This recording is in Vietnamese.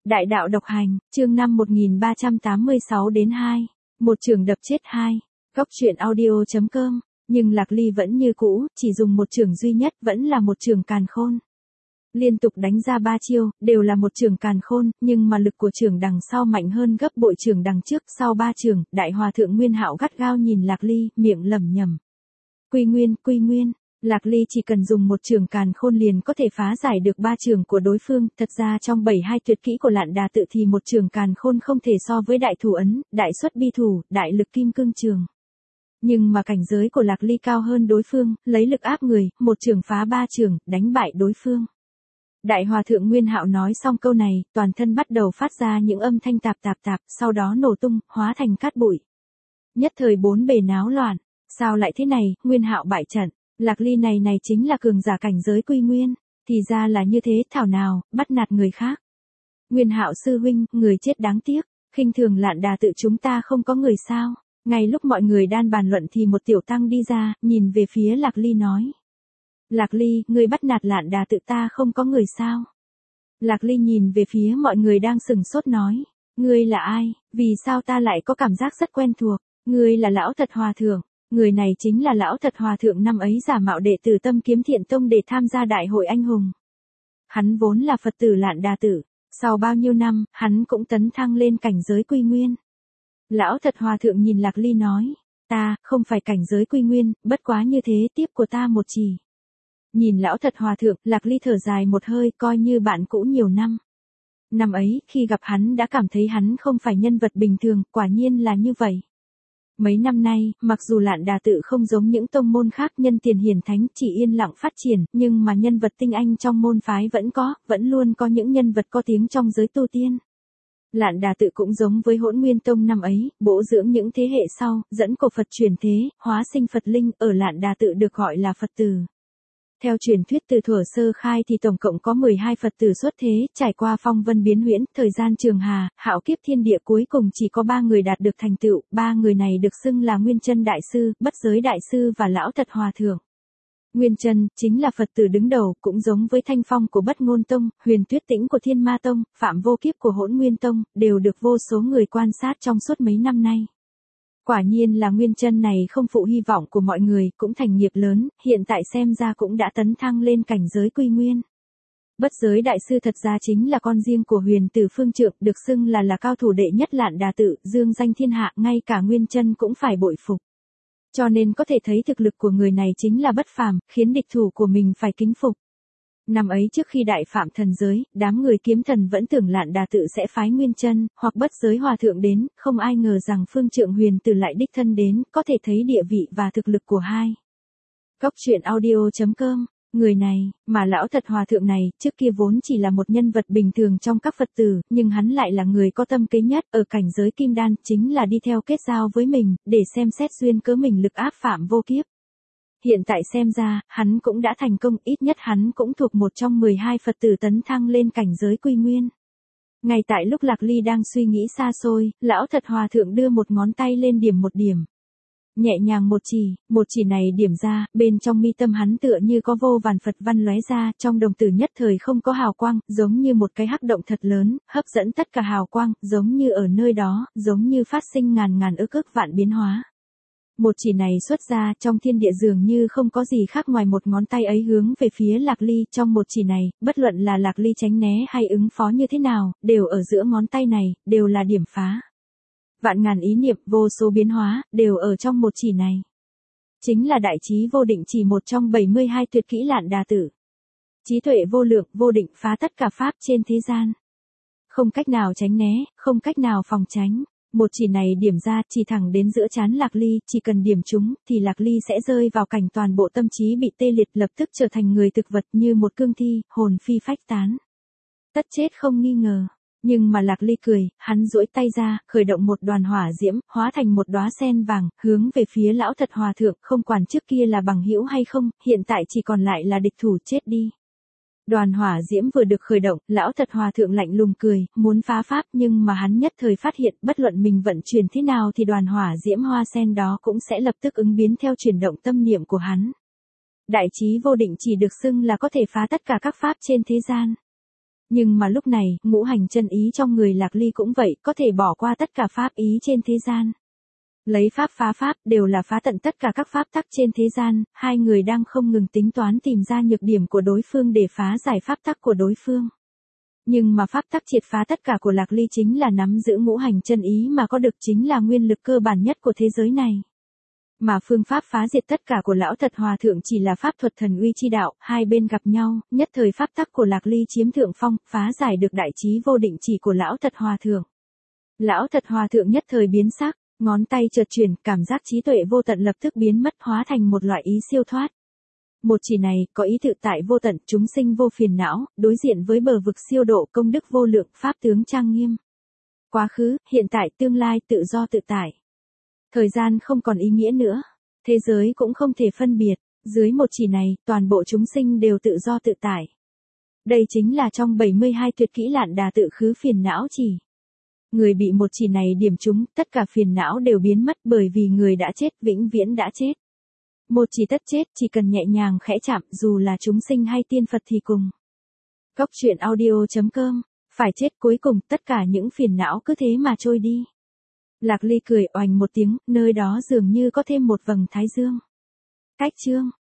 Đại đạo độc hành, chương 5 1386 đến 2. Một trường đập chết 2. Góc truyện audio.com. Nhưng Lạc Ly vẫn như cũ, chỉ dùng một trường duy nhất, vẫn là một trường càn khôn. Liên tục đánh ra 3 chiêu, đều là một trường càn khôn, nhưng mà lực của trường đằng sau mạnh hơn gấp bội trường đằng trước. Sau 3 trường, Đại Hòa Thượng Nguyên Hạo gắt gao nhìn Lạc Ly, miệng lẩm nhẩm. Quy nguyên, quy nguyên. Lạc Ly chỉ cần dùng một trường càn khôn liền có thể phá giải được 3 trường của đối phương. Thật ra trong 72 tuyệt kỹ của Lạn Đà tự thì một trường càn khôn không thể so với đại thủ ấn, đại xuất bi thủ, đại lực kim cương trường. Nhưng mà cảnh giới của Lạc Ly cao hơn đối phương, lấy lực áp người, một trường phá 3 trường, đánh bại đối phương. Đại Hòa Thượng Nguyên Hạo nói xong câu này, toàn thân bắt đầu phát ra những âm thanh tạp, sau đó nổ tung, hóa thành cát bụi. Nhất thời bốn bề náo loạn. Sao lại thế này, Nguyên Hạo bại trận. Lạc Ly này chính là cường giả cảnh giới quy nguyên, thì ra là như thế, thảo nào, bắt nạt người khác. Nguyên Hạo sư huynh, người chết đáng tiếc, khinh thường Lạn Đà tự chúng ta không có người sao. Ngay lúc mọi người đang bàn luận thì một tiểu tăng đi ra, nhìn về phía Lạc Ly nói. Lạc Ly, người bắt nạt Lạn Đà tự ta không có người sao. Lạc Ly nhìn về phía mọi người đang sừng sốt nói. Ngươi là ai, vì sao ta lại có cảm giác rất quen thuộc, ngươi là Lão Thật Hòa Thượng. Người này chính là Lão Thật Hòa Thượng năm ấy giả mạo đệ tử Tâm Kiếm Thiện Tông để tham gia đại hội anh hùng. Hắn vốn là Phật tử Lạn Đà tử, sau bao nhiêu năm, hắn cũng tấn thăng lên cảnh giới quy nguyên. Lão Thật Hòa Thượng nhìn Lạc Ly nói, ta, không phải cảnh giới quy nguyên, bất quá như thế tiếp của ta một chỉ. Nhìn Lão Thật Hòa Thượng, Lạc Ly thở dài một hơi coi như bạn cũ nhiều năm. Năm ấy, khi gặp hắn đã cảm thấy hắn không phải nhân vật bình thường, quả nhiên là như vậy. Mấy năm nay, mặc dù Lạn Đà tự không giống những tông môn khác nhân tiền hiển thánh chỉ yên lặng phát triển, nhưng mà nhân vật tinh anh trong môn phái vẫn luôn có những nhân vật có tiếng trong giới tu tiên. Lạn Đà tự cũng giống với Hỗn Nguyên Tông năm ấy, bổ dưỡng những thế hệ sau, dẫn cổ Phật truyền thế, hóa sinh Phật linh, ở Lạn Đà tự được gọi là Phật tử. Theo truyền thuyết từ thuở sơ khai thì tổng cộng có 12 Phật tử xuất thế, trải qua phong vân biến huyễn, thời gian trường hà, hạo kiếp thiên địa cuối cùng chỉ có 3 người đạt được thành tựu, 3 người này được xưng là Nguyên Chân Đại Sư, Bất Giới Đại Sư và Lão Thật Hòa Thượng. Nguyên Chân chính là Phật tử đứng đầu, cũng giống với Thanh Phong của Bất Ngôn Tông, Huyền Tuyết Tĩnh của Thiên Ma Tông, Phạm Vô Kiếp của Hỗn Nguyên Tông, đều được vô số người quan sát trong suốt mấy năm nay. Quả nhiên là Nguyên Chân này không phụ hy vọng của mọi người, cũng thành nghiệp lớn, hiện tại xem ra cũng đã tấn thăng lên cảnh giới quy nguyên. Bất Giới Đại Sư thật ra chính là con riêng của Huyền Tử Phương Trượng, được xưng là cao thủ đệ nhất Lạn Đà tự, dương danh thiên hạ, ngay cả Nguyên Chân cũng phải bội phục. Cho nên có thể thấy thực lực của người này chính là bất phàm, khiến địch thủ của mình phải kính phục. Năm ấy trước khi đại phạm thần giới, đám người kiếm thần vẫn tưởng Lạn Đà tự sẽ phái Nguyên Chân hoặc Bất Giới Hòa Thượng đến, không ai ngờ rằng Phương Trượng Huyền Tử lại đích thân đến, có thể thấy địa vị và thực lực của hai. Góc truyện audio.com. Người này, mà Lão Thật Hòa Thượng này, trước kia vốn chỉ là một nhân vật bình thường trong các Phật tử, nhưng hắn lại là người có tâm kế nhất, ở cảnh giới kim đan, chính là đi theo kết giao với mình, để xem xét duyên cớ mình lực áp Phạm Vô Kiếp. Hiện tại xem ra, hắn cũng đã thành công, ít nhất hắn cũng thuộc một trong 12 Phật tử tấn thăng lên cảnh giới quy nguyên. Ngay tại lúc Lạc Ly đang suy nghĩ xa xôi, Lão Thật Hòa Thượng đưa một ngón tay lên điểm một điểm. Nhẹ nhàng một chỉ này điểm ra, bên trong mi tâm hắn tựa như có vô vàn Phật văn lóe ra, trong đồng tử nhất thời không có hào quang, giống như một cái hắc động thật lớn, hấp dẫn tất cả hào quang, giống như ở nơi đó, giống như phát sinh ngàn ức vạn biến hóa. Một chỉ này xuất ra, trong thiên địa dường như không có gì khác ngoài một ngón tay ấy hướng về phía Lạc Ly, trong một chỉ này, bất luận là Lạc Ly tránh né hay ứng phó như thế nào, đều ở giữa ngón tay này, đều là điểm phá. Vạn ngàn ý niệm, vô số biến hóa, đều ở trong một chỉ này. Chính là đại trí vô định chỉ một trong 72 tuyệt kỹ Lạn Đà tử. Trí tuệ vô lượng, vô định phá tất cả pháp trên thế gian. Không cách nào tránh né, không cách nào phòng tránh. Một chỉ này điểm ra, chỉ thẳng đến giữa trán Lạc Ly, chỉ cần điểm trúng, thì Lạc Ly sẽ rơi vào cảnh toàn bộ tâm trí bị tê liệt, lập tức trở thành người thực vật như một cương thi, hồn phi phách tán. Tất chết không nghi ngờ. Nhưng mà Lạc Ly cười, hắn duỗi tay ra, khởi động một đoàn hỏa diễm, hóa thành một đóa sen vàng, hướng về phía Lão Thật Hòa Thượng, không quản trước kia là bằng hữu hay không, hiện tại chỉ còn lại là địch thủ, chết đi. Đoàn hỏa diễm vừa được khởi động, Lão Thật Hòa Thượng lạnh lùng cười, muốn phá pháp, nhưng mà hắn nhất thời phát hiện, bất luận mình vận chuyển thế nào thì đoàn hỏa diễm hoa sen đó cũng sẽ lập tức ứng biến theo chuyển động tâm niệm của hắn. Đại trí vô định chỉ được xưng là có thể phá tất cả các pháp trên thế gian. Nhưng mà lúc này, ngũ hành chân ý trong người Lạc Ly cũng vậy, có thể bỏ qua tất cả pháp ý trên thế gian. Lấy pháp phá pháp, đều là phá tận tất cả các pháp tắc trên thế gian, hai người đang không ngừng tính toán tìm ra nhược điểm của đối phương để phá giải pháp tắc của đối phương. Nhưng mà pháp tắc triệt phá tất cả của Lạc Ly chính là nắm giữ ngũ hành chân ý mà có được chính là nguyên lực cơ bản nhất của thế giới này. Mà phương pháp phá diệt tất cả của Lão Thật Hòa Thượng chỉ là pháp thuật thần uy chi đạo, hai bên gặp nhau, nhất thời pháp tắc của Lạc Ly chiếm thượng phong, phá giải được đại trí vô định chỉ của Lão Thật Hòa Thượng. Lão Thật Hòa Thượng nhất thời biến sắc, ngón tay chợt chuyển, cảm giác trí tuệ vô tận lập tức biến mất hóa thành một loại ý siêu thoát. Một chỉ này, có ý tự tại vô tận, chúng sinh vô phiền não, đối diện với bờ vực siêu độ công đức vô lượng, pháp tướng trang nghiêm. Quá khứ, hiện tại, tương lai tự do tự tại. Thời gian không còn ý nghĩa nữa. Thế giới cũng không thể phân biệt. Dưới một chỉ này, toàn bộ chúng sinh đều tự do tự tại. Đây chính là trong 72 tuyệt kỹ Lạn Đà tự khứ phiền não chỉ. Người bị một chỉ này điểm trúng, tất cả phiền não đều biến mất bởi vì người đã chết, vĩnh viễn đã chết. Một chỉ tất chết, chỉ cần nhẹ nhàng khẽ chạm, dù là chúng sinh hay tiên Phật thì cùng. Góc truyện audio.com, phải chết cuối cùng, tất cả những phiền não cứ thế mà trôi đi. Lạc Ly cười oành một tiếng, nơi đó dường như có thêm một vầng thái dương. Cách chương